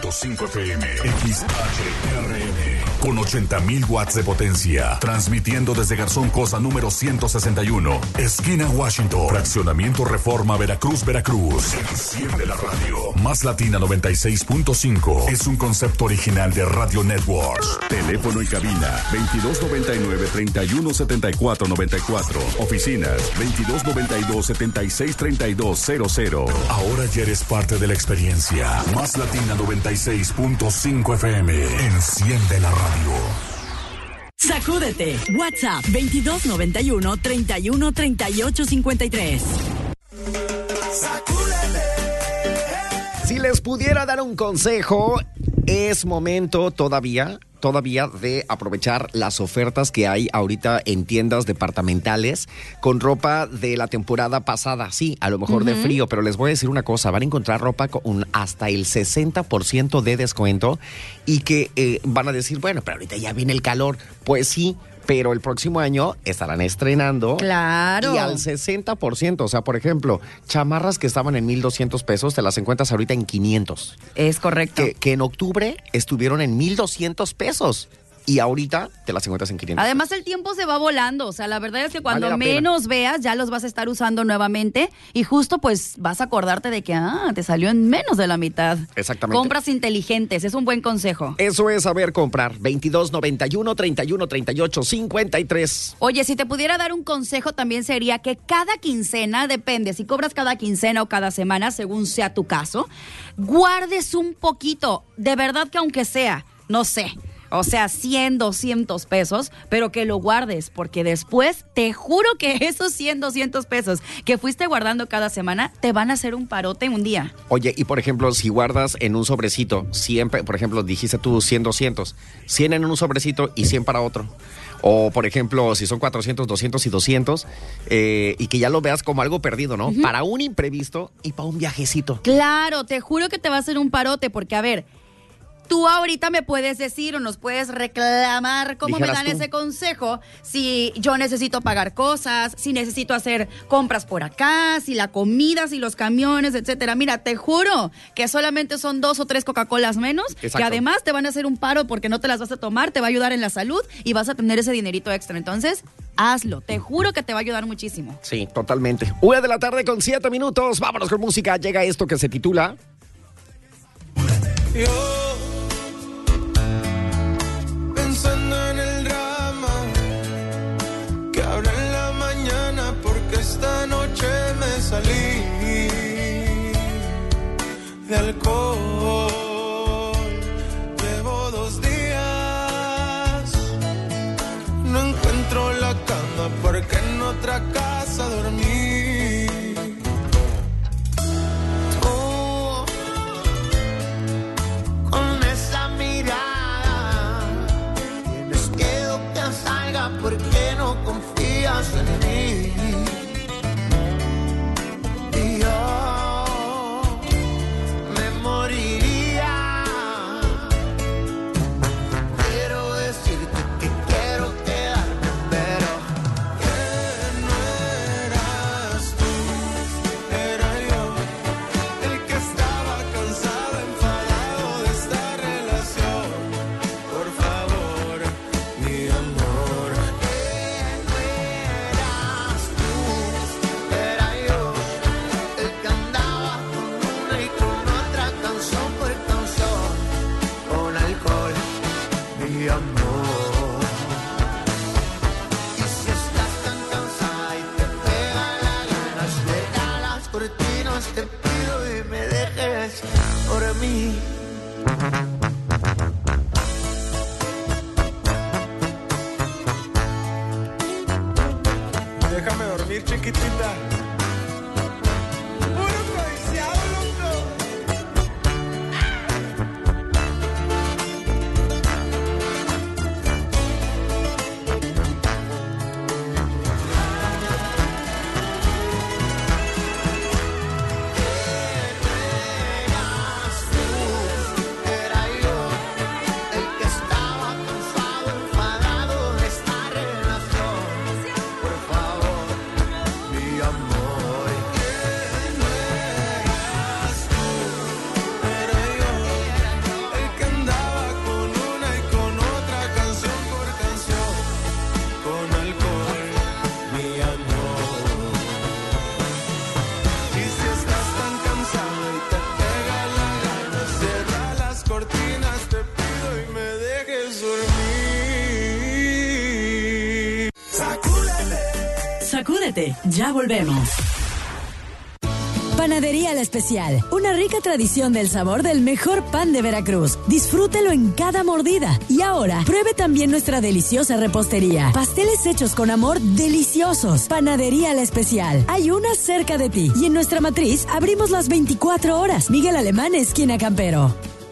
96.5 FM, XHRN, con 80,000 watts de potencia, transmitiendo desde Garzón Cosa número 161, esquina Washington, fraccionamiento Reforma, Veracruz, Veracruz. Enciende la radio. Más Latina 96.5 es un concepto original de Radio Networks. Teléfono y cabina 2299-317494. Oficinas 2292-763200. Ahora ya eres parte de la experiencia. Más Latina 96.5 FM. Enciende la radio. Sacúdete. WhatsApp 2291-313853. Si les pudiera dar un consejo, es momento todavía de aprovechar las ofertas que hay ahorita en tiendas departamentales con ropa de la temporada pasada. Sí, a lo mejor de frío, pero les voy a decir una cosa, van a encontrar ropa con hasta el 60% de descuento y que van a decir, bueno, pero ahorita ya viene el calor. Pues sí, pero el próximo año estarán estrenando. Claro. Y al 60%. O sea, por ejemplo, chamarras que estaban en 1,200 pesos, te las encuentras ahorita en 500. Es correcto. Que en octubre estuvieron en 1,200 pesos. Y ahorita te las encuentras en 500. Además, el tiempo se va volando. O sea, la verdad es que cuando Vale la menos veas, ya los vas a estar usando nuevamente. Y justo, pues, vas a acordarte de que, te salió en menos de la mitad. Exactamente. Compras inteligentes. Es un buen consejo. Eso es saber comprar. 2291-3138-53. Oye, si te pudiera dar un consejo, también sería que cada quincena, depende, si cobras cada quincena o cada semana, según sea tu caso, guardes un poquito. De verdad que aunque sea, no sé, o sea, 100, 200 pesos, pero que lo guardes, porque después te juro que esos 100, 200 pesos que fuiste guardando cada semana te van a hacer un parote un día. Oye, y por ejemplo, si guardas en un sobrecito, siempre, por ejemplo, dijiste tú 100, 200, 100 en un sobrecito y 100 para otro. O, por ejemplo, si son 400, 200 y 200, y que ya lo veas como algo perdido, ¿no? Para un imprevisto y para un viajecito. Claro, te juro que te va a hacer un parote, porque a ver, tú ahorita me puedes decir o nos puedes reclamar cómo Dijeras me dan tú. ese consejo si yo necesito pagar cosas, si necesito hacer compras por acá, si la comida, si los camiones, etcétera. Mira, te juro que solamente son 2 o 3 Coca-Colas menos, Exacto. que además te van a hacer un paro porque no te las vas a tomar, te va a ayudar en la salud y vas a tener ese dinerito extra. Entonces, hazlo. Te juro que te va a ayudar muchísimo. Sí, totalmente. 1:07 p.m. Vámonos con música. Llega esto que se titula... Pensando en el drama que habrá en la mañana, porque esta noche me salí de alcohol. Llevo 2 días, no encuentro la cama porque en otra casa dormí. Tú, con esa mirada, tienes miedo que salga porque no confías en mí. Y yo me moriría. Quiero decirte que quiero quedarme, pero que no eras tú, era yo el que estaba cansado, enfadado de esta relación. Por favor, mi amor, que no eras tú, era yo el que andaba con una y con otra, canción por canción, con alcohol, mi amor. Y si estás tan cansada y te pega la gana, suelta las cortinas, te pido y me dejes dormir. Déjame dormir, chiquitita. Puro codiciado, loco. Era yo el que estaba cansado, enfadado de esta relación. Por favor, mi amor. Sacúdete, ya volvemos. Panadería La Especial, una rica tradición del sabor del mejor pan de Veracruz. Disfrútelo en cada mordida. Y ahora, pruebe también nuestra deliciosa repostería. Pasteles hechos con amor, deliciosos. Panadería La Especial. Hay una cerca de ti. Y en nuestra matriz abrimos las 24 horas. Miguel Alemán, esquina Campero.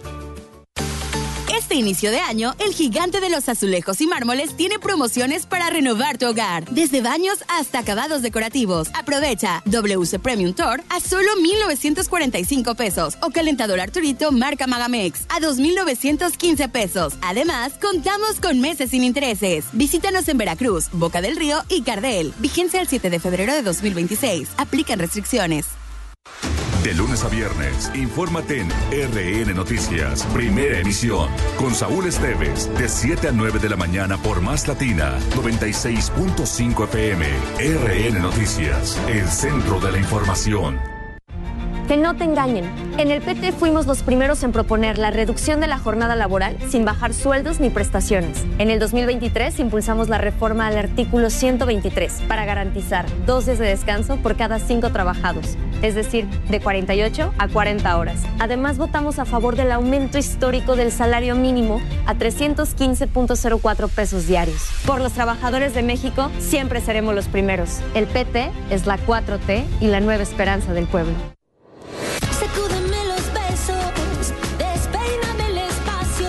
Este inicio de año, el gigante de los azulejos y mármoles tiene promociones para renovar tu hogar. Desde baños hasta acabados decorativos. Aprovecha WC Premium Tour a solo 1,945 pesos o calentador Arturito marca Magamex a 2,915 pesos. Además, contamos con meses sin intereses. Visítanos en Veracruz, Boca del Río y Cardel. Vigencia el 7 de febrero de 2026. Aplican restricciones. De lunes a viernes, infórmate en RN Noticias, primera emisión, con Saúl Esteves, de 7 a 9 de la mañana por Más Latina, 96.5 FM. RN Noticias, el centro de la información. Que no te engañen. En el PT fuimos los primeros en proponer la reducción de la jornada laboral sin bajar sueldos ni prestaciones. En el 2023 impulsamos la reforma al artículo 123 para garantizar 2 días de descanso por cada 5 trabajados, es decir, de 48 a 40 horas. Además, votamos a favor del aumento histórico del salario mínimo a 315.04 pesos diarios. Por los trabajadores de México, siempre seremos los primeros. El PT es la 4T y la nueva esperanza del pueblo. Sacúdeme los besos, despeíname el espacio.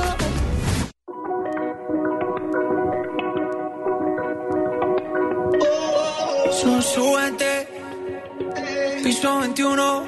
Súbete, piso 21.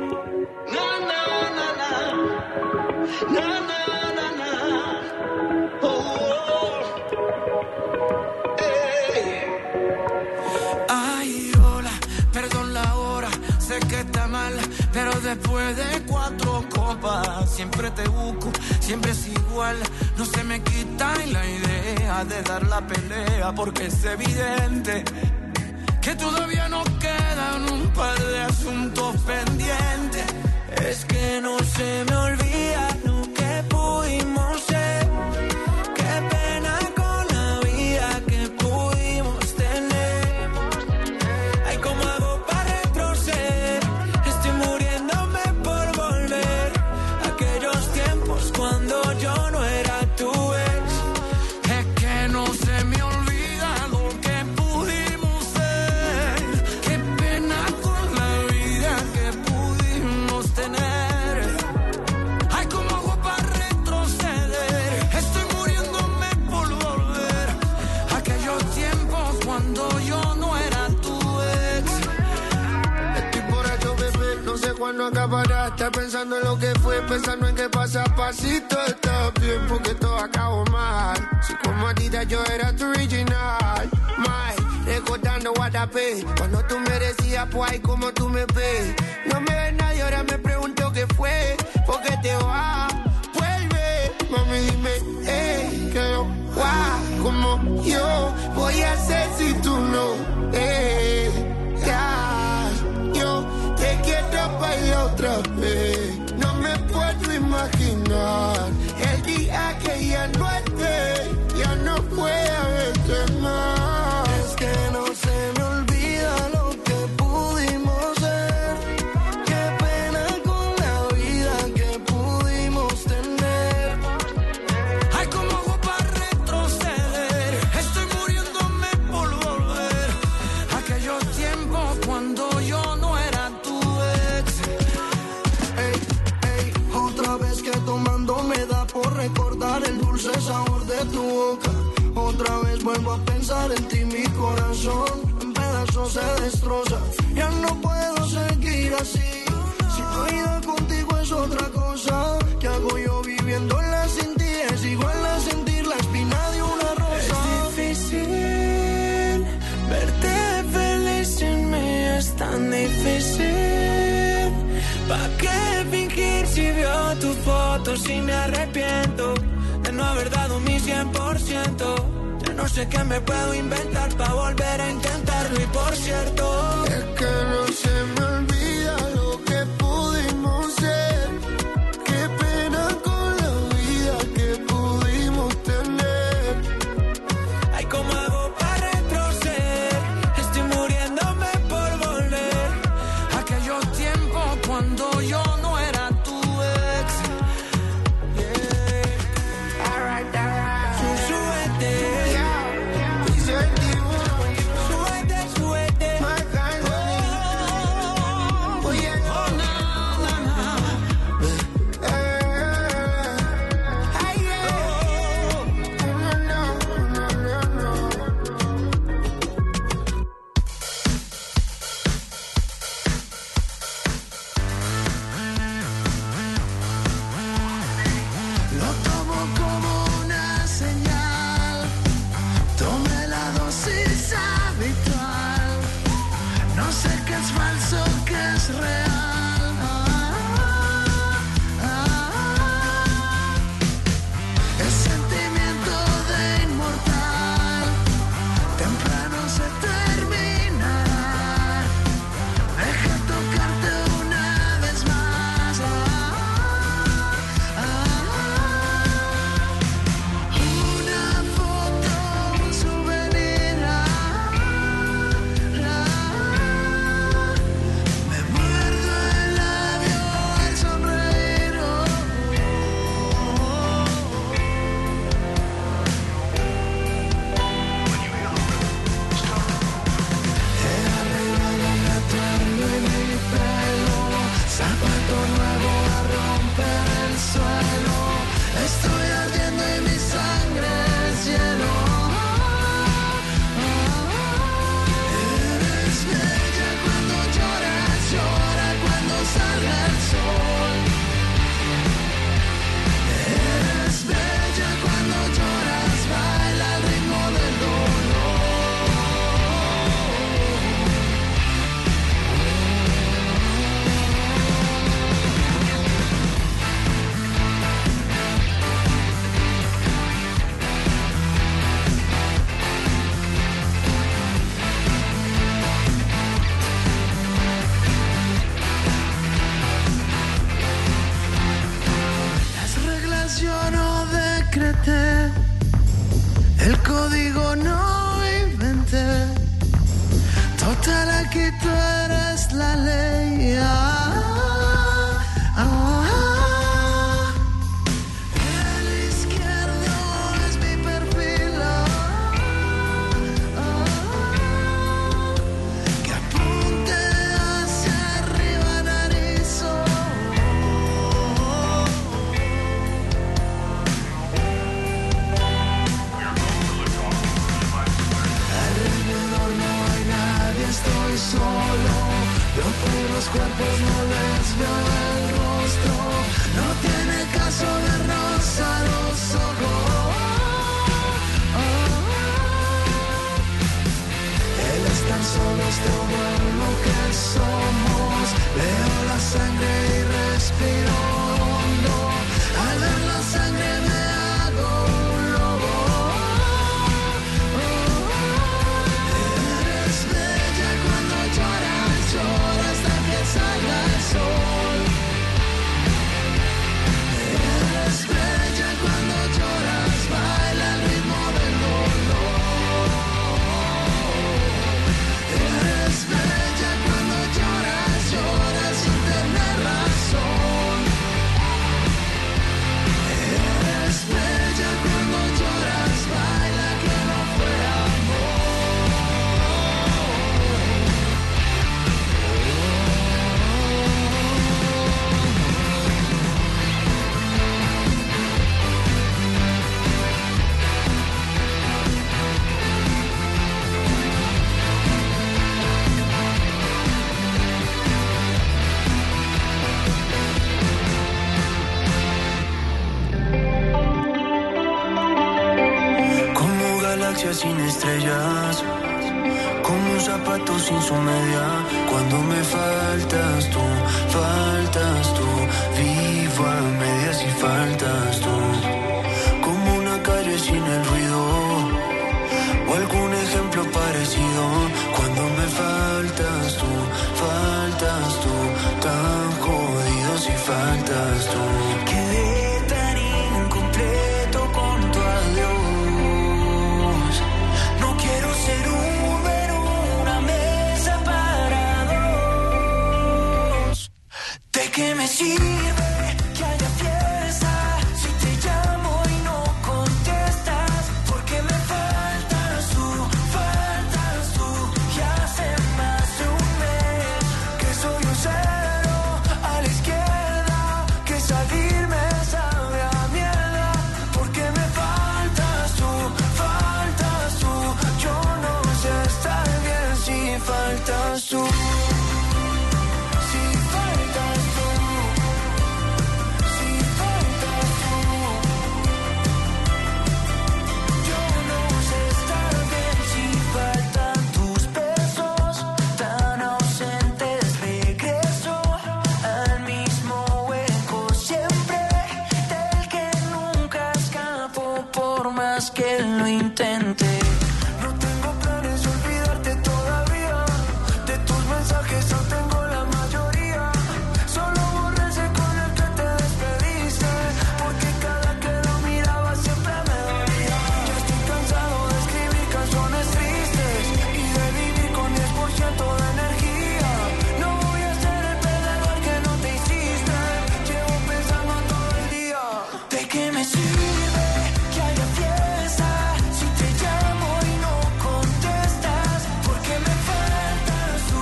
Ay, hola, perdón la hora, sé que está mal, pero después de 4 copas siempre te busco, siempre es igual. No se me quita la idea de dar la pelea, porque es evidente que todavía nos quedan un par de asuntos pendientes. Es que no se me olvida lo que pudimos ser. Qué pena con la vida que pudimos tener. Ay, ¿cómo hago para retroceder? Estoy muriéndome por volver a aquellos tiempos cuando yo no era tu ex. Es que no se me olvida lo que pudimos ser. Qué pena con la vida que pudimos tener. Ay, ¿cómo hago para retroceder? Estoy muriéndome por volver a aquellos tiempos cuando yo no era tu ex. Estoy borracho, bebé, no sé cuándo acabará. Estar pensando en lo que fue, pensando en qué pasa pasito. Está bien porque todo acabó mal. Si como Adidas yo era tu original. Mal, recordando Guatapé. Cuando tú me decías, pues ay, como tú me ves. No me ves nadie, ahora me pregunto qué fue. ¿Por qué te vas? Vuelve, mami, dime, que no va como yo. Voy a hacer si tú no, ya. Yo te quiero bailar otra vez. No me puedo imaginar el día que ya no esté, ya no pueda verte más. Es que no se me olvida lo que pudimos ser. Qué pena con la vida que pudimos tener. Ay, ¿cómo hago para retroceder? Estoy muriéndome por volver a aquellos tiempos cuando yo no era tu ex. Otra vez que tomando me da por recordar el dulce sabor de tu boca. Otra vez vuelvo a pensar en ti, mi corazón en pedazos se destroza. Ya no puedo seguir así. Si tu vida contigo es otra cosa, ¿qué hago yo viviendo la sin ti? Es igual a sentir la espina de una rosa. Es difícil verte feliz sin mí, es tan difícil. ¿Pa' qué fingir si veo tus fotos y me arrepiento de no haber dado mi 100%? Ya no sé qué me puedo inventar pa' volver a intentarlo. Y por cierto, es que no se me olvida lo que pudimos ser. Qué pena con la vida que pudimos tener. Ay, ¿cómo hago para retroceder? Estoy muriendo yo no decreté, el código no inventé. Total, aquí tú eres la ley. El izquierdo es mi perfil. Que apunte hacia arriba, nariz. Alrededor no hay nadie, estoy solo. Veo puros cuerpos, no les veo el rostro. No tiene caso vernos a los ojos. El estar solos todo lo que somos. Veo la sangre y respiro hondo. Al ver la sangre me hago un lobo. Eres bella cuando lloras, lloras hasta que salga el sol. Eres bella cuando lloras, baila al ritmo del dolor. Eres bella cuando lloras, lloras sin tener razón. Eres bella cuando lloras, baila que no fue amor. Como galaxias sin estrellas, como un zapato sin su media. Cuando me faltas tú, vivo a medias y faltas tú. Como una calle sin el ruido, o algún ejemplo parecido. Cuando me faltas tú, tan jodido si faltas tú. Quedé tan incompleto con tu adiós. No quiero ser Uber, una mesa para dos. ¿De qué me sirve que haya fiesta si te llamo y no contestas? Porque me faltas tú, y hace más de un mes que soy un cero a la izquierda, que salirme sabe a mierda. Porque me faltas tú, yo no sé estar bien si faltas tú. Si faltas tú, si faltas tú, yo no sé estar bien si faltan tus besos tan ausentes. Regreso al mismo hueco siempre, del que nunca escapo por más que lo intente. No tengo planes de olvidarte todavía. De tus mensajes no tengo la mayoría. Solo borré ese con el que te despediste, porque cada que lo miraba siempre me dolía. Ya estoy cansado de escribir canciones tristes y de vivir con 10% de energía. No voy a ser el perdedor que no te hiciste. Llevo pensando todo el día. ¿De qué me sirve que haya fiesta si te llamo y no contestas? Porque me faltas tú,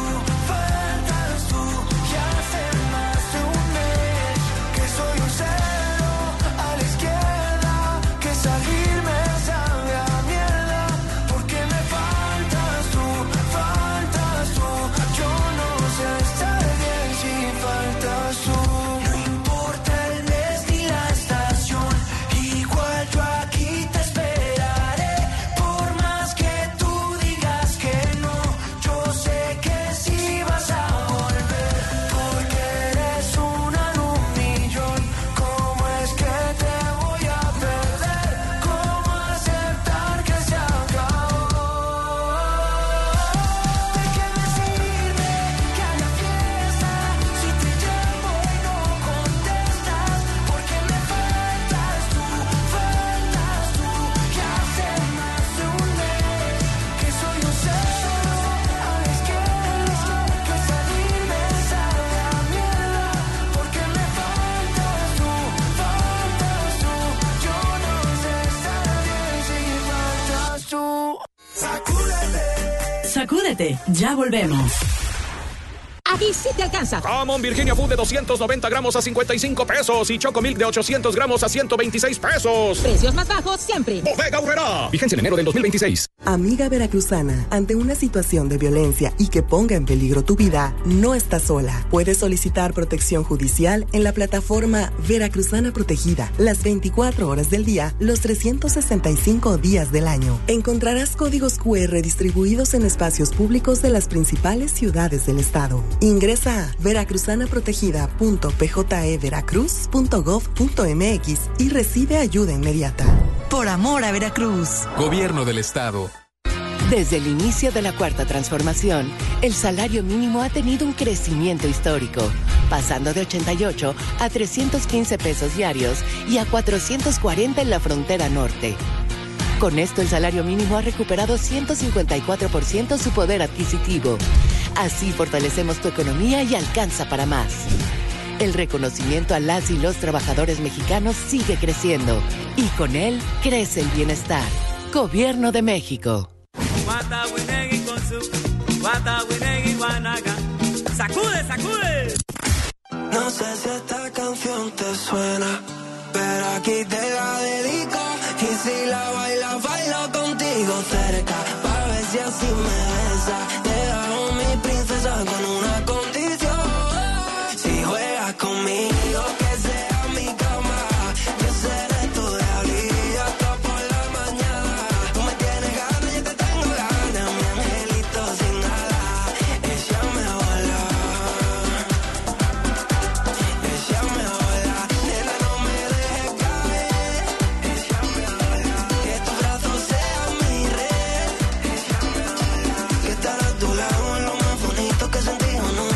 y hace más de un mes que soy un cero a la izquierda, que salirme sabe a mierda. Porque me faltas tú, yo no sé estar bien si faltas tú. No importa el mes ni la estación, Sacúdete, ya volvemos. Aquí sí te alcanza. Jamón Virginia Food de 290 gramos a 55 pesos y Choco Milk de 800 gramos a 126 pesos. Precios más bajos siempre. Bodega Aurrerá. Vigencia en enero del 2026. Amiga veracruzana, ante una situación de violencia y que ponga en peligro tu vida, no estás sola. Puedes solicitar protección judicial en la plataforma Veracruzana Protegida, las 24 horas del día, los 365 días del año. Encontrarás códigos QR distribuidos en espacios públicos de las principales ciudades del estado. Ingresa a veracruzanaprotegida.pjeveracruz.gov.mx y recibe ayuda inmediata. Por amor a Veracruz. Gobierno del Estado. Desde el inicio de la Cuarta Transformación, el salario mínimo ha tenido un crecimiento histórico, pasando de 88 a 315 pesos diarios y a 440 en la frontera norte. Con esto, el salario mínimo ha recuperado 154% su poder adquisitivo. Así fortalecemos tu economía y alcanza para más. El reconocimiento a las y los trabajadores mexicanos sigue creciendo y con él crece el bienestar. Gobierno de México. ¡Sacude, sacude! No sé si esta canción te suena, pero aquí te la dedico. Y si la bailas, bailo contigo cerca, para ver si así me besa. Te hago mi princesa con una condición. Si juegas conmigo, que sea mi cama, yo seré tu diablillo hasta por la mañana. Tú me tienes ganas, yo te tengo ganas, mi angelito sin alas. Échame a volar, échame a volar, nena, no me dejes caer. Échame a volar, que tus brazos sean mi red. Échame a volar, que estar a tu lado es lo más bonito que sentí, ¿o no?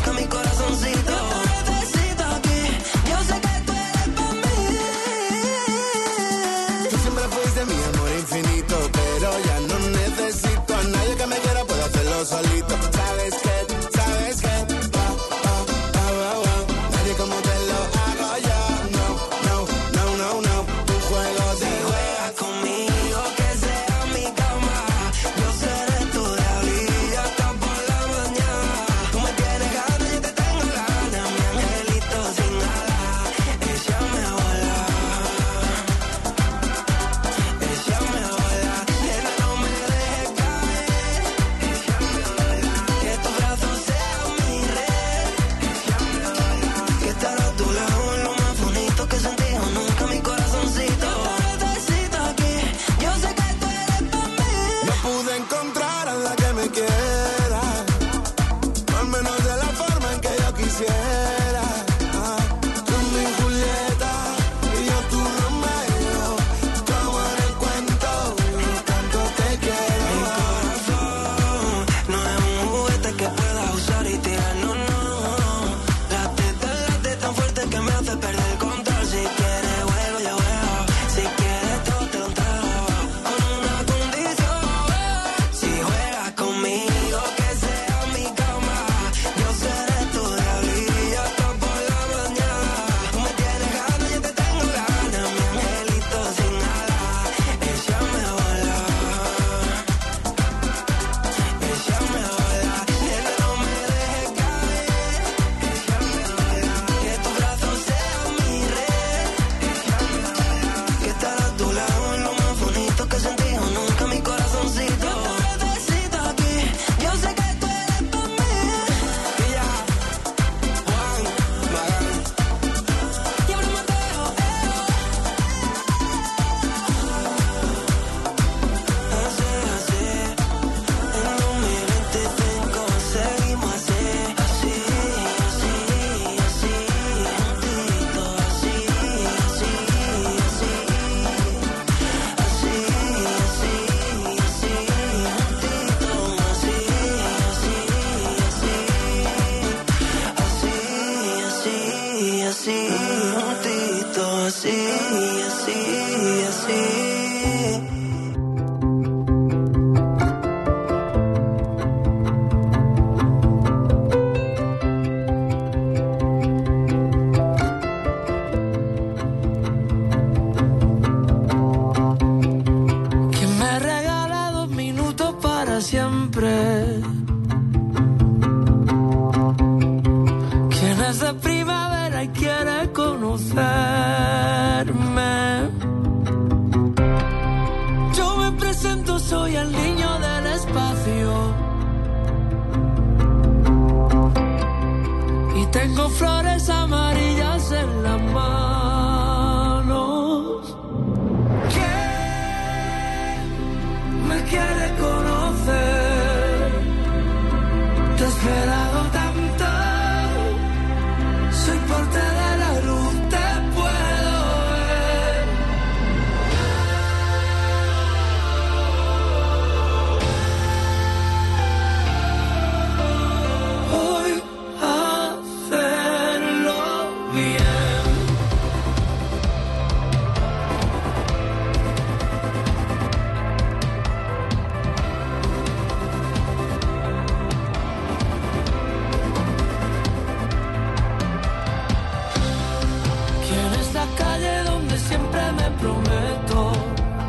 prometo.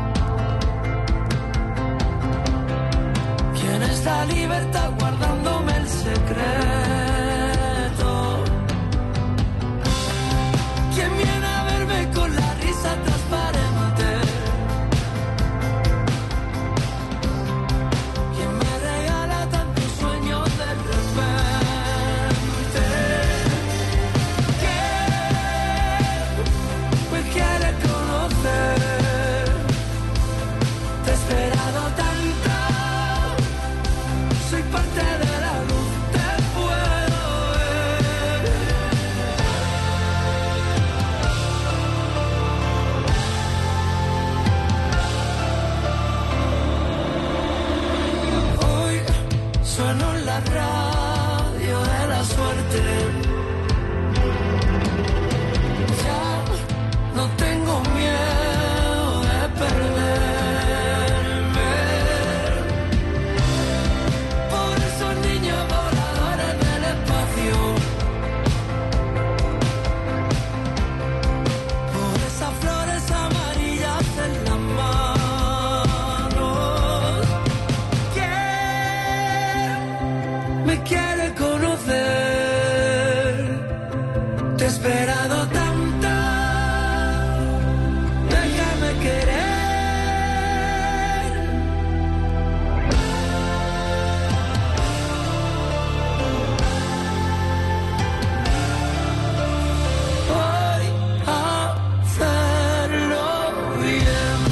¿Quién es la libertad guardándome el secreto? ¿Quién viene a verme con la risa transparente? ¿Quién me regala tantos sueños de repente? ¿Quién me quiere conocer? Te he esperado tanto, soy parte de la luz, te puedo ver. Hoy sueno en la radio de la suerte. Ya no tengo miedo de perderme. Por esos niños voladores del espacio. Por esas flores amarillas en las manos. ¿Quién me quiere conocer? Te he esperado tanto, déjame querer. Voy a hacerlo bien.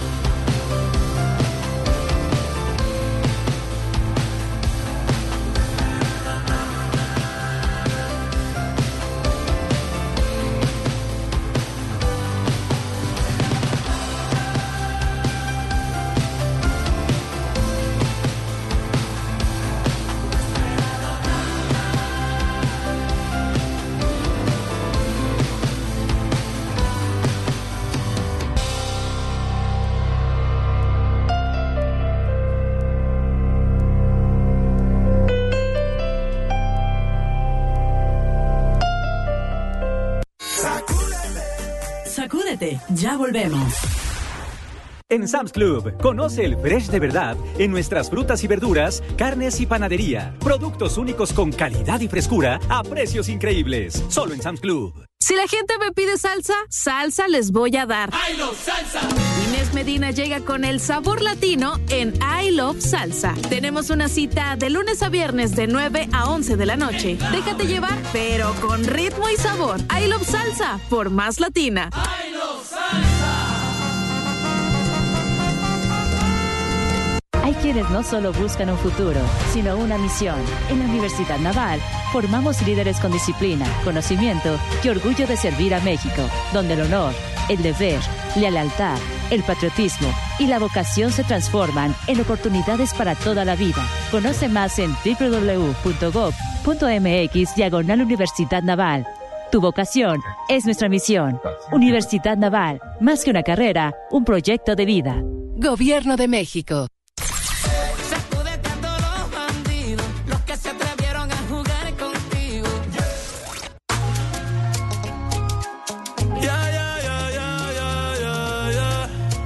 Sacúdete, ya volvemos. En Sam's Club, conoce el fresh de verdad en nuestras frutas y verduras, carnes y panadería. Productos únicos con calidad y frescura a precios increíbles. Solo en Sam's Club. Si la gente me pide salsa, salsa les voy a dar. ¡I love salsa! Inés Medina llega con el sabor latino en I Love Salsa. Tenemos una cita de lunes a viernes de 9 a 11 de la noche. Déjate llevar, pero con ritmo y sabor. I Love Salsa, por más latina. ¡I love salsa! Hay quienes no solo buscan un futuro, sino una misión. En la Universidad Naval formamos líderes con disciplina, conocimiento y orgullo de servir a México, donde el honor, el deber, la lealtad, el patriotismo y la vocación se transforman en oportunidades para toda la vida. Conoce más en www.gov.mx/Universidad Naval. Tu vocación es nuestra misión. Universidad Naval, más que una carrera, un proyecto de vida. Gobierno de México. Sacúdete a todos los bandidos, los que se atrevieron a jugar contigo. Yeah, yeah, yeah, yeah, yeah, yeah, yeah.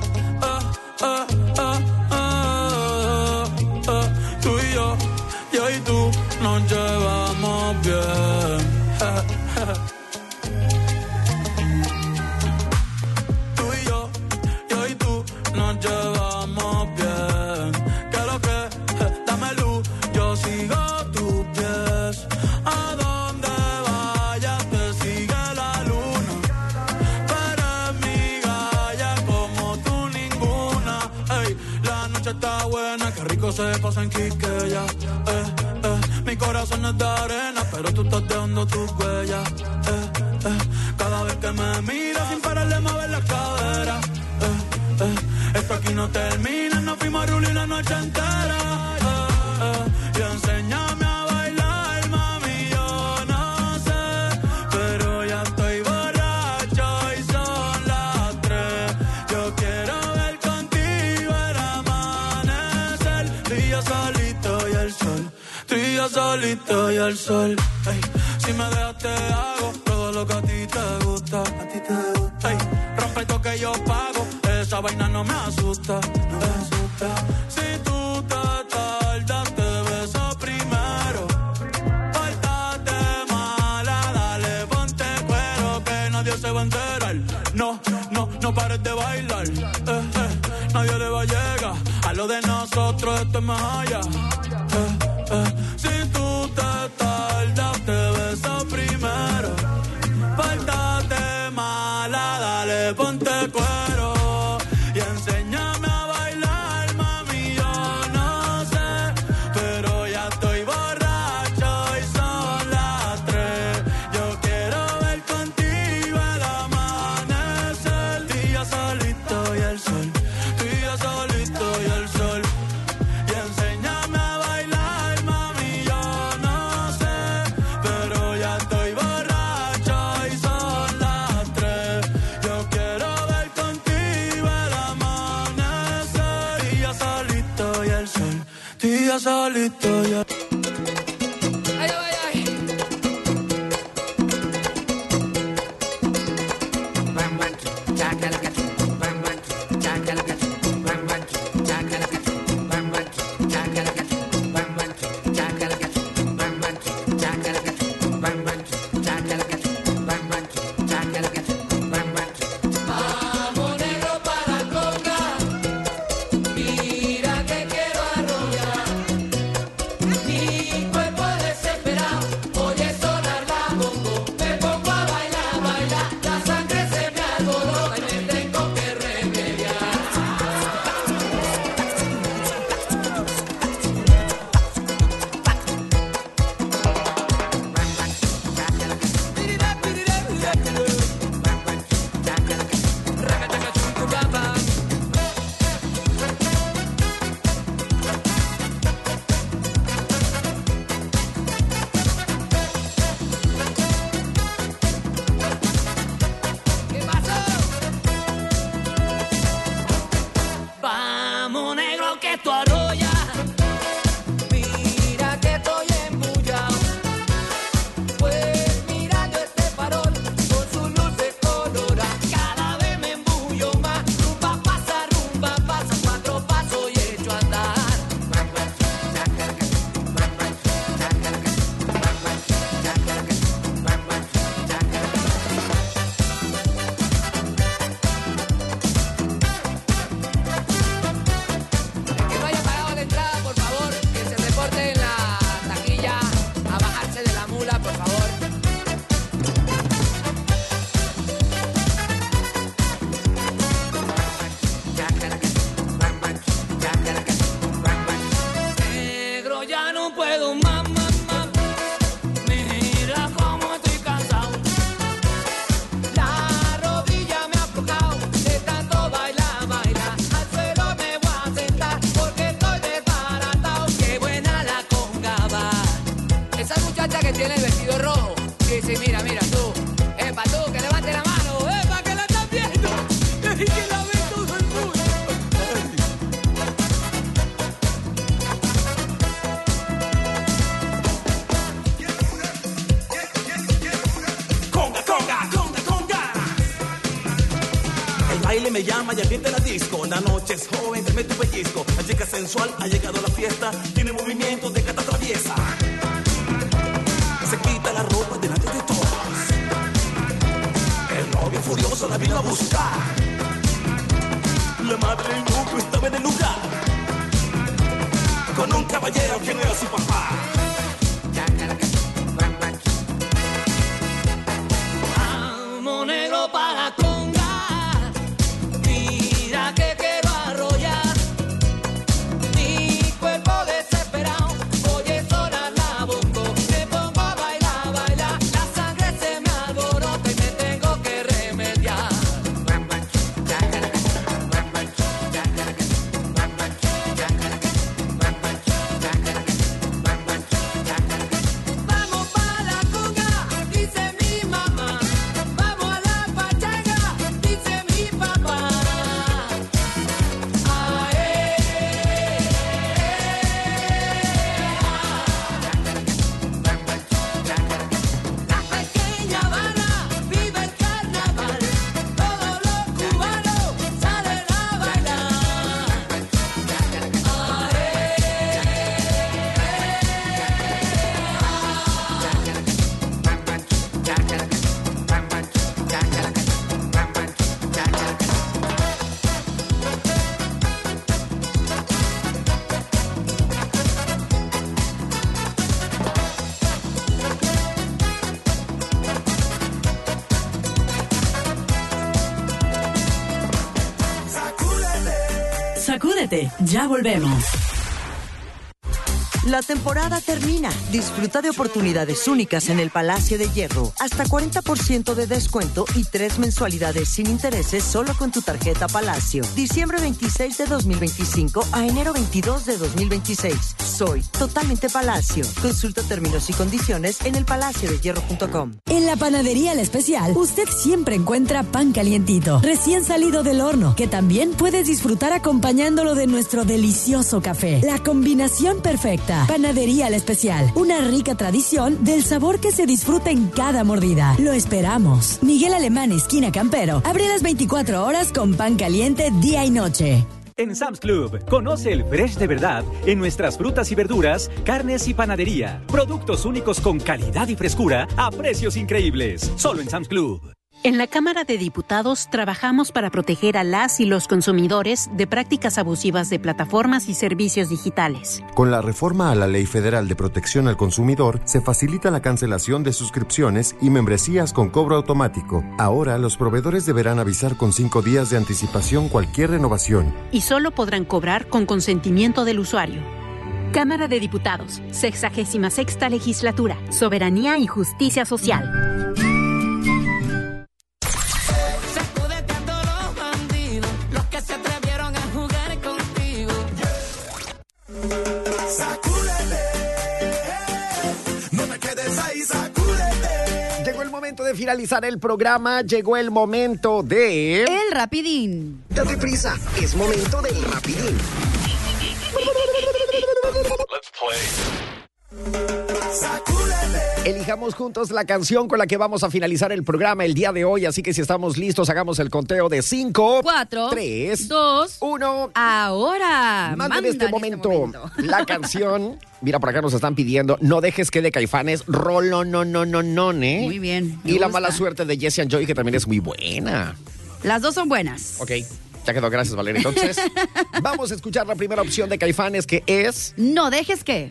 Tú y tú nos llevamos bien. Tú y yo y tú nos llevamos bien. ¿Qué lo que? Dame luz, yo sigo tus pies. A donde vayas te sigue la luna. Tú eres mi galla como tú ninguna. Ey, la noche está buena, qué rico se pasa en Quiqueya. Mi corazón es de arena, pero tú estás dejando tus huellas. Cada vez que me miras sin pararle mover la cadera. Esto aquí no termina, nos fuimos a rulir la noche entera. Y enséñame a bailar, mami, yo no sé. Pero ya estoy borracho y son las 3. Yo quiero ver contigo el amanecer. Tú y yo solito y el sol. Tú y yo solito y el sol. Ey, si me dejas te hago todo lo que a ti te gusta. A ti te gusta. Ey, rompe el toque que yo pago. Esa vaina no me asusta, no me asusta. Si tú te tardas, te beso primero. Pórtate mala, dale, ponte cuero, que nadie se va a enterar. No, no, no pares de bailar. Nadie le va a llegar a lo de nosotros, esto es más allá. Si tú te tardas, te beso primero. Pórtate mala, dale, ponte cuero y enséñame a bailar, mami, yo no sé, pero ya estoy borracho y son las 3. Yo quiero ver contigo el amanecer, tú y yo solito y el sol, tú y yo solito y el sol. Y enséñame a bailar, mami, yo no sé, pero ya estoy borracho y son las 3. Yo quiero ver contigo el amanecer, tú y yo solito y el sol, tú y yo solito y el... Ay, ay, ay. Bam, bam, chacalacachu, bam, bam, chacalacachu, bam, bam, chacalacachu, bam, bam, chacalacachu, bam, bam, chacalacachu, bam, bam, chacalacachu, bam, bam, chacalacachu, bam, bam, chacalacachu, bam, bam. Vamos negro para la conga, mira que quiero arrollar. Mi cuerpo desesperado, oye sonar la bongo, me pongo a bailar, bailar, la sangre se me alborota y me tengo que remediar. Vamos negro que tú arrolla, mira que estoy embullado. Pues mirando este farol con sus luces coloradas, cada vez me embullo más. Rumba pasa, cuatro pasos y echo a andar. Que no haya pagado la entrada, por favor, que se reporte en la taquilla a bajarse de la mula, por favor. Negro, ya no puedo más, mira cómo estoy cansado. La rodilla me ha aflojado de tanto bailar, bailar. Al suelo me voy a sentar porque estoy desbaratado. Qué buena la conga va. Esa muchacha que tiene el vestido rojo, que dice, mira, mira tú, que levante la mano, que la están viendo, y que la ve todo el mundo. Conga, conga, conga, conga. El baile me llama y ambiente la disco. La noche es joven, dame tu pellizco. La chica sensual ha llegado a la fiesta, tiene movimientos de gata traviesa. Se quita la ropa delante de todos. El novio furioso la vino a buscar. La madre del núcleo estaba en el lugar, con un caballero que no era su papá. Vamos negro para la conga, mira que quiero arrollar. Mi cuerpo desesperado, oye sonar la bongo, me pongo a bailar, bailar, la sangre se me alborota y me tengo que remediar. Sacúdete, ya volvemos. La temporada termina. Disfruta de oportunidades únicas en el Palacio de Hierro. Hasta 40% de descuento y 3 mensualidades sin intereses solo con tu tarjeta Palacio. Diciembre 26 de 2025 a enero 22 de 2026. Soy totalmente Palacio. Consulta términos y condiciones en elpalaciodehierro.com. En la Panadería La Especial, usted siempre encuentra pan calientito, recién salido del horno, que también puedes disfrutar acompañándolo de nuestro delicioso café. La combinación perfecta. Panadería La Especial, una rica tradición del sabor que se disfruta en cada mordida. Lo esperamos. Miguel Alemán, esquina Campero. Abre las 24 horas con pan caliente día y noche. En Sam's Club, conoce el fresh de verdad en nuestras frutas y verduras, carnes y panadería. Productos únicos con calidad y frescura a precios increíbles. Solo en Sam's Club. En la Cámara de Diputados trabajamos para proteger a las y los consumidores de prácticas abusivas de plataformas y servicios digitales. Con la reforma a la Ley Federal de Protección al Consumidor, se facilita la cancelación de suscripciones y membresías con cobro automático. Ahora, los proveedores deberán avisar con 5 días de anticipación cualquier renovación. Y solo podrán cobrar con consentimiento del usuario. Cámara de Diputados, 66ª Legislatura, Soberanía y Justicia Social. De finalizar el programa, llegó el momento de... El rapidín. Date prisa, es momento del rapidín. Let's play. Elijamos juntos la canción con la que vamos a finalizar el programa el día de hoy, así que si estamos listos, hagamos el conteo de 5, 4, 3, 2, 1. Ahora. Manda en este momento la canción. Mira, por acá nos están pidiendo No dejes que de Caifanes, Rolo, no, ¿eh? Muy bien. Y La mala suerte de Jesse and Joy, que también es muy buena. Las dos son buenas. Ok, ya quedó, gracias, Valeria. Entonces, vamos a escuchar la primera opción de Caifanes, que es... No dejes que...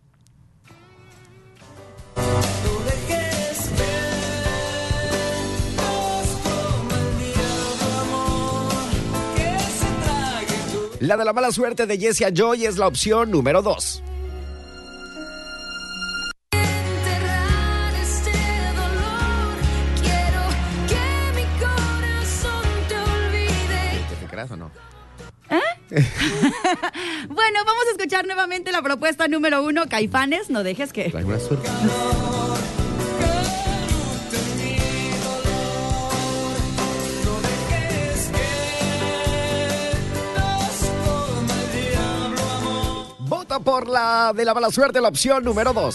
La de La mala suerte de Jesse and Joy es la opción número 2. ¿O no? Bueno, vamos a escuchar nuevamente la propuesta número 1, Caifanes, No dejes que. La suerte. Vota por la de La mala suerte, la opción número 2.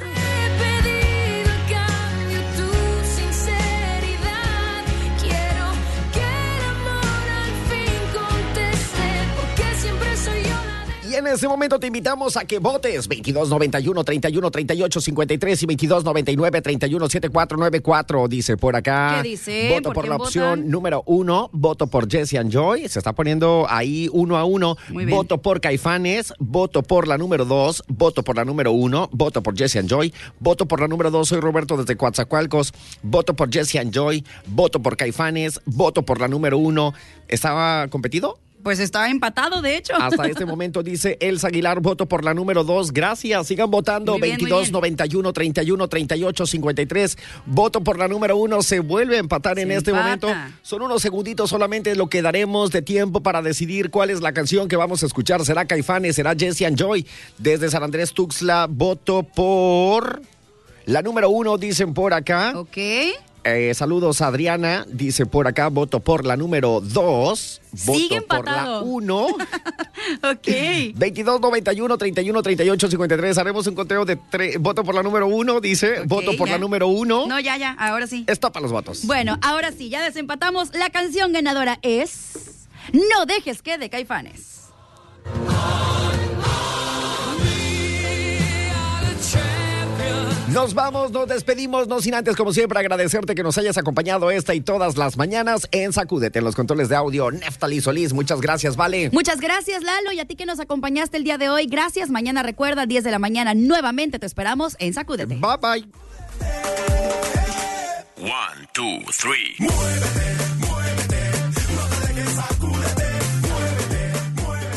Y en ese momento te invitamos a que votes 2291 31 38 53 y 2299 31 74 94. Dice por acá. ¿Qué dice? Voto por la opción número 1. Voto por Jesse and Joy. Se está poniendo ahí 1-1. Muy bien. Voto por Caifanes. Voto por la número 2. Voto por la número 1. Voto por Jesse and Joy. Voto por la número 2. Soy Roberto desde Coatzacoalcos. Voto por Jesse and Joy. Voto por Caifanes. Voto por la número 1. ¿Estaba competido? Pues está empatado, de hecho. Hasta este momento dice Elsa Aguilar, voto por la número 2. Gracias, sigan votando. 22 91 31 38 53. Voto por la número 1. Se vuelve a empatar en este momento. Son unos segunditos solamente lo que daremos de tiempo para decidir cuál es la canción que vamos a escuchar. ¿Será Caifanes? ¿Será Jesse and Joy? Desde San Andrés Tuxtla, voto por la número 1, dicen por acá. Ok. Saludos a Adriana, dice por acá, voto por la número 2. Sigue Voto por la empatado. 1. Ok. 22 91 31 38 53. Haremos un conteo de 3. Voto por la número 1, dice. Ok, voto por ya. la número 1. No, ya, ahora sí. Stop a los votos. Bueno, ahora sí, ya desempatamos. La canción ganadora es No dejes que de Caifanes. Nos vamos, nos despedimos, no sin antes, como siempre, agradecerte que nos hayas acompañado esta y todas las mañanas en Sacúdete, en los controles de audio, Neftali Solís. Muchas gracias, Vale. Muchas gracias, Lalo, y a ti que nos acompañaste el día de hoy. Gracias. Mañana recuerda, 10 de la mañana, nuevamente te esperamos en Sacúdete. Bye, bye. 1, 2, 3.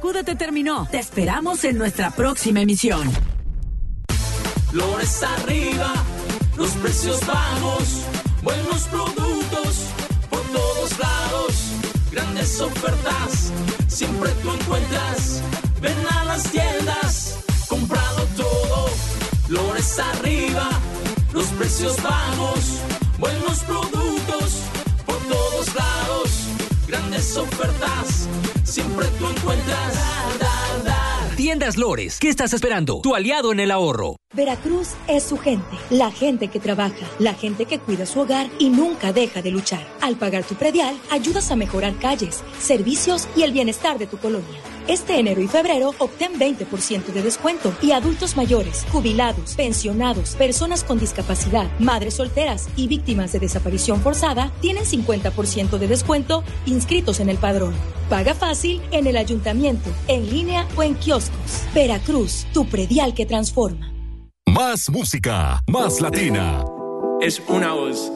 Sacúdete terminó. Te esperamos en nuestra próxima emisión. Flores arriba, los precios bajos, buenos productos por todos lados, grandes ofertas, siempre tú encuentras. Ven a las tiendas, comprado todo. Flores arriba, los precios bajos, buenos productos por todos lados, grandes ofertas, siempre tú encuentras. Tiendas Lores, ¿qué estás esperando? Tu aliado en el ahorro. Veracruz es su gente, la gente que trabaja, la gente que cuida su hogar y nunca deja de luchar. Al pagar tu predial, ayudas a mejorar calles, servicios y el bienestar de tu colonia. Este enero y febrero obtén 20% de descuento y adultos mayores, jubilados, pensionados, personas con discapacidad, madres solteras y víctimas de desaparición forzada tienen 50% de descuento inscritos en el padrón. Paga fácil en el ayuntamiento, en línea o en kioscos. Veracruz, tu predial que transforma. Más música, más latina. Es una voz.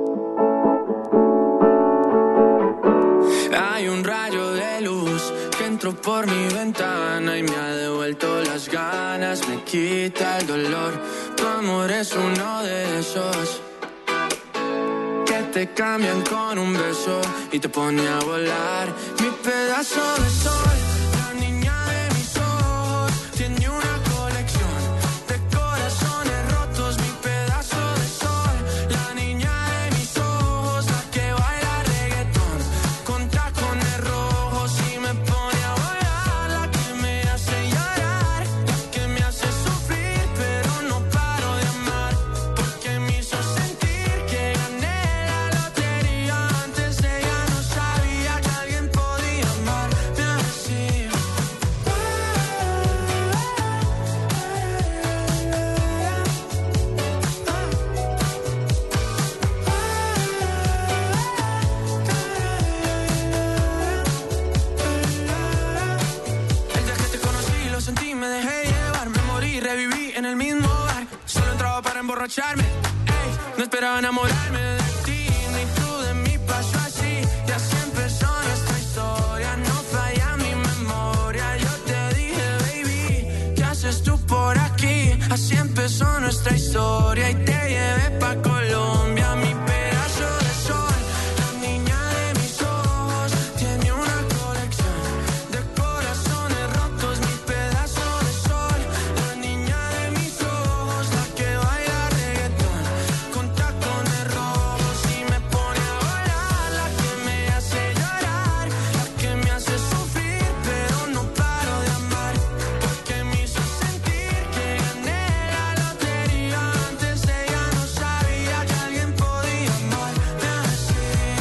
Hay un rayo de luz que entró por mi ventana y me ha devuelto las ganas, me quita el dolor. Tu amor es uno de esos que te cambian con un beso y te pone a volar. Mi pedazo de sol, la niña de mis ojos, tiene una colección de corazones rotos. Mi pedazo de sol, la niña de mis ojos, la que baila reggaetón con tacones rojos y me pone a volar. La que me hace llorar, la que me hace sufrir, pero no paro de amar, porque me hizo sentir que gané la lotería. Antes de ella no sabía que alguien podía amarme así. El día que te conocí lo sentí, me dejé llevar, me morí, reviví en el mismo bar. Solo entraba para emborracharme, ey, no esperaba enamorarme de ti, ni tú de mí. Pasó así y así empezó nuestra historia. No falla mi memoria. Yo te dije, baby, ¿qué haces tú por aquí? Así empezó nuestra historia y te llevé pa' Colombia. Mi pedazo de sol, la niña de mis ojos, tiene una colección de corazones rotos. Mi pedazo de sol, la niña de mis ojos, la que baila reggaetón con tacones rojos y me pone a volar. La que me hace llorar, la que me hace sufrir, pero no paro de amar, porque me hizo sentir que gané la lotería. Antes de ella no sabía que alguien podía amarme así.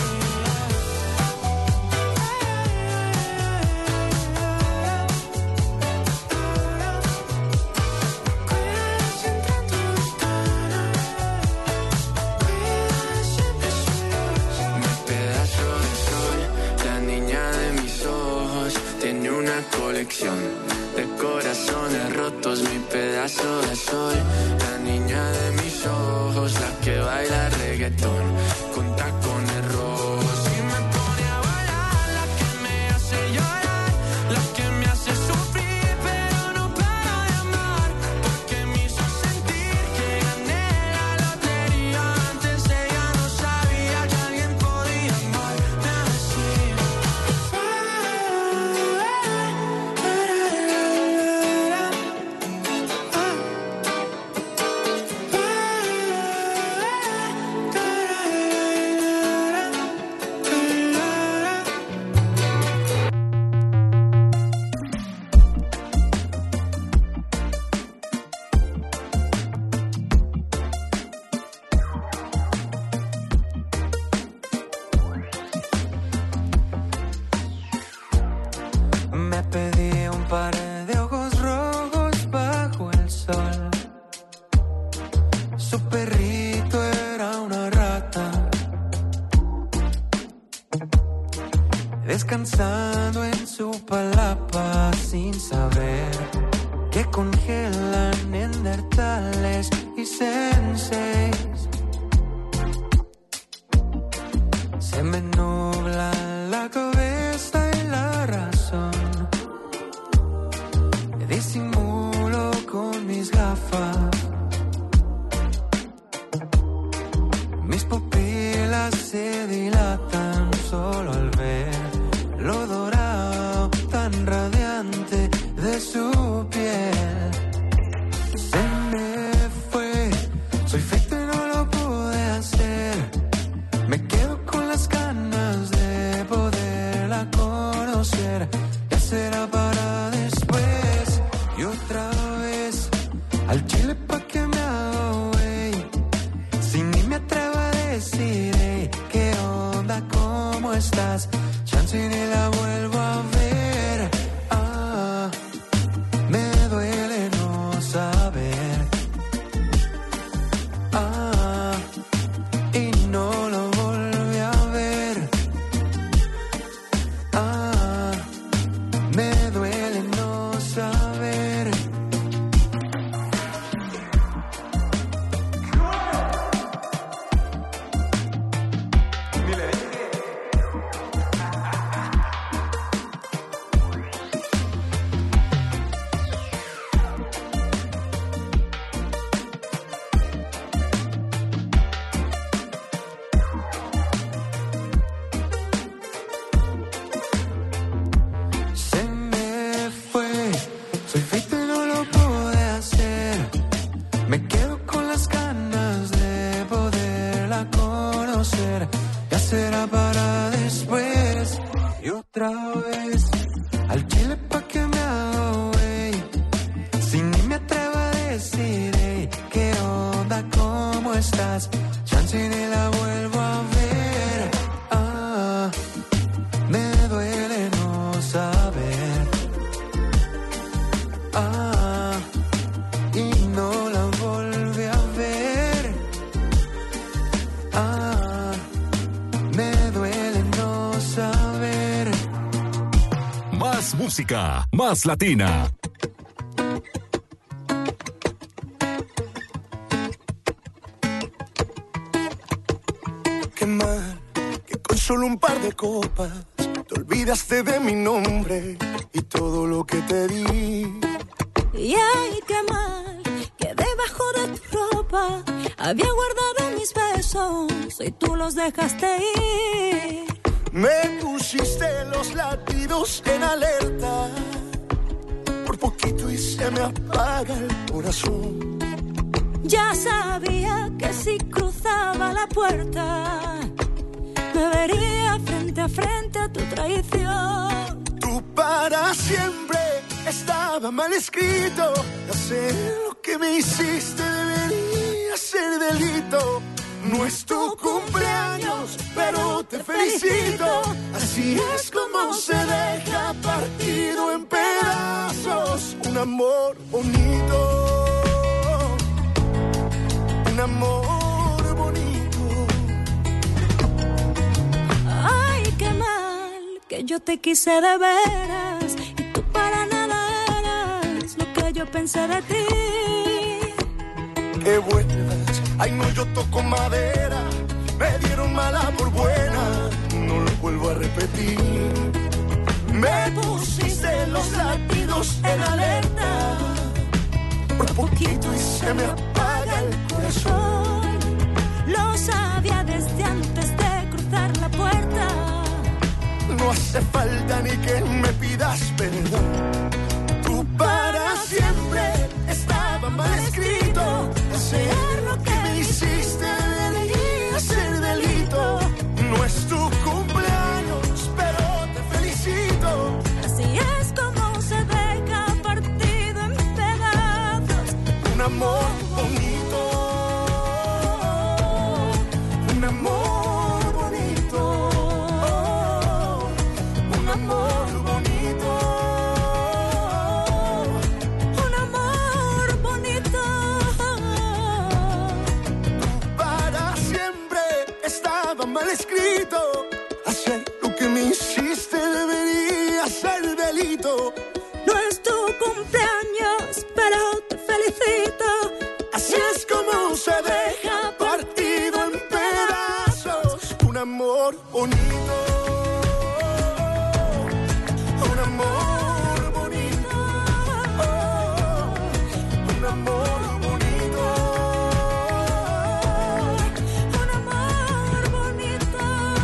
Mi pedazo de sol, la niña de mis ojos, tiene una colección de corazones rotos. Mi pedazo de sol, la niña de mis ojos, la que baila reggaetón con tacones rojos y me pone a volar. La que me hace llorar, la que me hace sufrir, pero no paro de amar, porque me hizo sentir que gané la lotería. Antes de ella no sabía que alguien podía amarme así. Me pedí un par de ojos rojos bajo el sol. Su perrito era una rata, descansando en su palapa sin saber que congelan neandertales y senseis. Se me nubla la cabeza y la razón. se dilatan solo al ver lo dorado tan radiante de su piel. Se me fue, soy feito y no lo pude hacer. Me quedo con las ganas de poderla conocer. Ya será para después y otra vez al chile pa' que me haga güey. Sin ni me atrevo a decir hey, ¿qué onda? ¿Cómo estás? Chance ni la vuelvo a ver. Ah, me duele no saber. Ah, y no lo volví a ver. Ah, me duele no saber. Se me fue, soy feito y no lo pude hacer. Me quedo con las ganas de poderla conocer. Ya será para después y otra vez al chile pa' que me haga güey. Sin ni me atrevo a decir hey, ¿qué onda? ¿Cómo estás? Chance ni la vuelvo a ver. Ah, me duele no saber. Ah, y no la volví a ver. Ah, me duele no saber. Más música, más latina. Qué mal que con solo un par de copas te olvidaste de mi nombre y todo lo que te di. Y ay, qué mal, que debajo de tu ropa había guardado mis besos y tú los dejaste ir. Me pusiste los latidos en alerta, por poquito y se me apaga el corazón. Ya sabía que si cruzaba la puerta me vería frente a frente a tu traición. Tú para siempre estaba mal escrito. Hacer lo que me hiciste debería ser delito. No es tu cumpleaños, pero te felicito. Así es como se deja partido en pedazos un amor bonito. Un amor bonito. Ay, qué mal, que yo te quise de veras y tú para nada eras lo que yo pensé de ti. Que vuelvas, ay no, yo toco madera. Me dieron mala por buena, no lo vuelvo a repetir. Me pusiste los latidos en alerta, por poquito y se me apaga el corazón. Lo sabía desde antes de cruzar la puerta. No hace falta ni que me pidas perdón. Tú para siempre estaba mal escrito. Hacer lo que me hiciste debería ser delito. No es tu cumpleaños, pero te felicito. Así es como se deja partido en pedazos un amor bonito. Un amor bonito. Un amor bonito. Un amor bonito. Para siempre estaba mal escrito. Hacer lo que me hiciste debería ser delito. No es tu cumpleaños, pero te felicito. Así es como se deja partido en pedazos un amor bonito. Un amor bonito. Un amor bonito. Un amor bonito.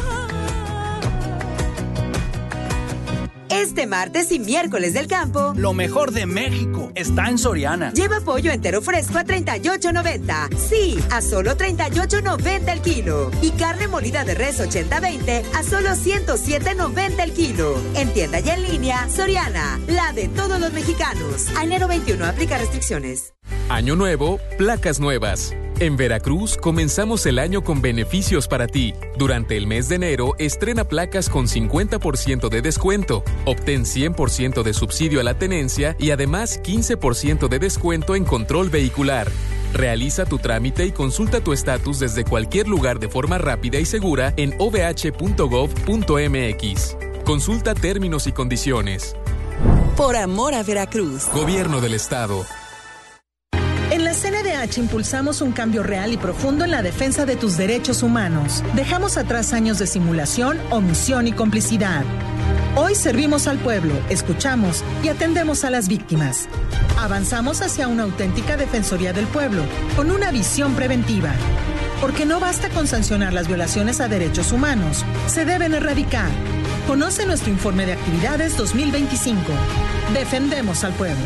Este martes y miércoles del campo, lo mejor de México está en Soriana. Lleva pollo entero fresco a $38.90. Sí, a solo $38.90 el kilo. Y carne molida de res 80-20 a solo $107.90 el kilo. En tienda y en línea, Soriana, la de todos los mexicanos. A enero 21 aplica restricciones. Año nuevo, placas nuevas. En Veracruz comenzamos el año con beneficios para ti. Durante el mes de enero, estrena placas con 50% de descuento. Obtén 100% de subsidio a la tenencia y además 15% de descuento en control vehicular. Realiza tu trámite y consulta tu estatus desde cualquier lugar de forma rápida y segura en ovh.gov.mx. Consulta términos y condiciones. Por amor a Veracruz. Gobierno del Estado. En la CNDH impulsamos un cambio real y profundo en la defensa de tus derechos humanos. Dejamos atrás años de simulación, omisión y complicidad. Hoy servimos al pueblo, escuchamos y atendemos a las víctimas. Avanzamos hacia una auténtica defensoría del pueblo, con una visión preventiva. Porque no basta con sancionar las violaciones a derechos humanos, se deben erradicar. Conoce nuestro informe de actividades 2025. Defendemos al pueblo.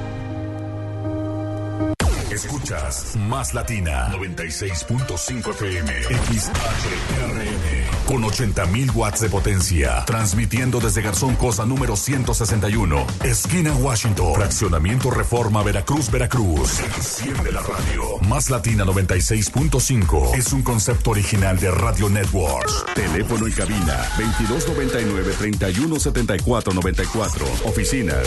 Escuchas Más Latina 96.5 FM XHRN con 80.000 watts de potencia, transmitiendo desde Garzón Cosa número 161, esquina Washington, fraccionamiento Reforma, Veracruz, Veracruz. Enciende la radio. Más Latina 96.5 es un concepto original de Radio Networks. Teléfono y cabina 2299-317494. Oficinas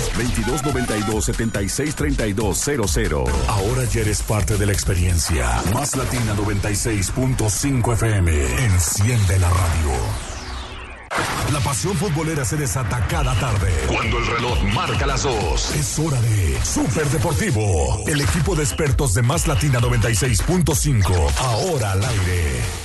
2292-763200. Ahora ya eres parte de la experiencia. Más Latina 96.5 FM. Enciende la radio. La pasión futbolera se desata cada tarde. Cuando el reloj marca las 2. Es hora de Super Deportivo. El equipo de expertos de Más Latina 96.5. Ahora al aire.